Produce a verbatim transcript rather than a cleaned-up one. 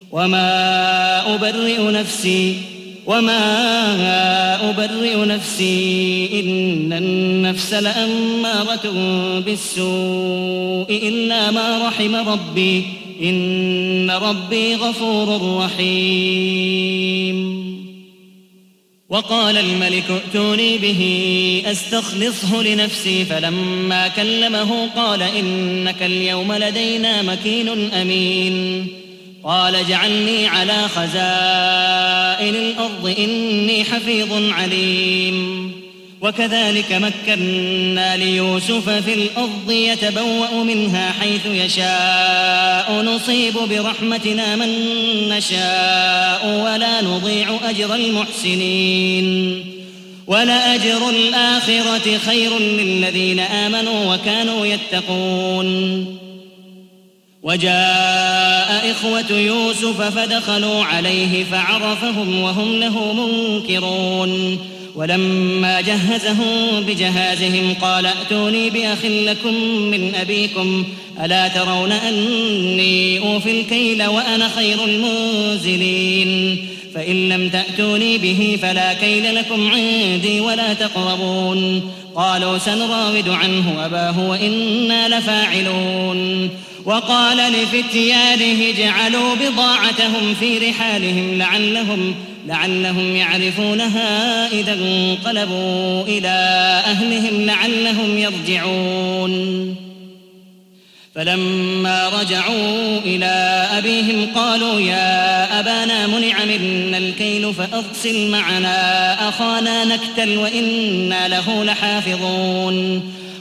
وما أبرئ نفسي وما أبرئ نفسي إن النفس لأمارة بالسوء إلا ما رحم ربي إن ربي غفور رحيم. وقال الملك ائتوني به أستخلصه لنفسي فلما كلمه قال إنك اليوم لدينا مكين أمين. قال اجعلني على خزائن الأرض إني حفيظ عليم. وكذلك مكنا ليوسف في الأرض يتبوأ منها حيث يشاء نصيب برحمتنا من نشاء ولا نضيع أجر المحسنين ولأجر الآخرة خير للذين آمنوا وكانوا يتقون. وجاء إخوة يوسف فدخلوا عليه فعرفهم وهم له منكرون. ولما جهزهم بجهازهم قال ائتوني بأخ لكم من أبيكم ألا ترون أني أوفي الكيل وأنا خير المنزلين فإن لم تأتوني به فلا كيل لكم عندي ولا تقربون. قالوا سنراود عنه أباه وإنا لفاعلون. وقال لفتيانه اجعلوا بضاعتهم في رحالهم لعلهم لعلهم يعرفونها إذا انقلبوا إلى أهلهم لعلهم يرجعون. فلما رجعوا إلى أبيهم قالوا يا أبانا منع منا الكيل فأرسل معنا أخانا نكتل وإنا له لحافظون.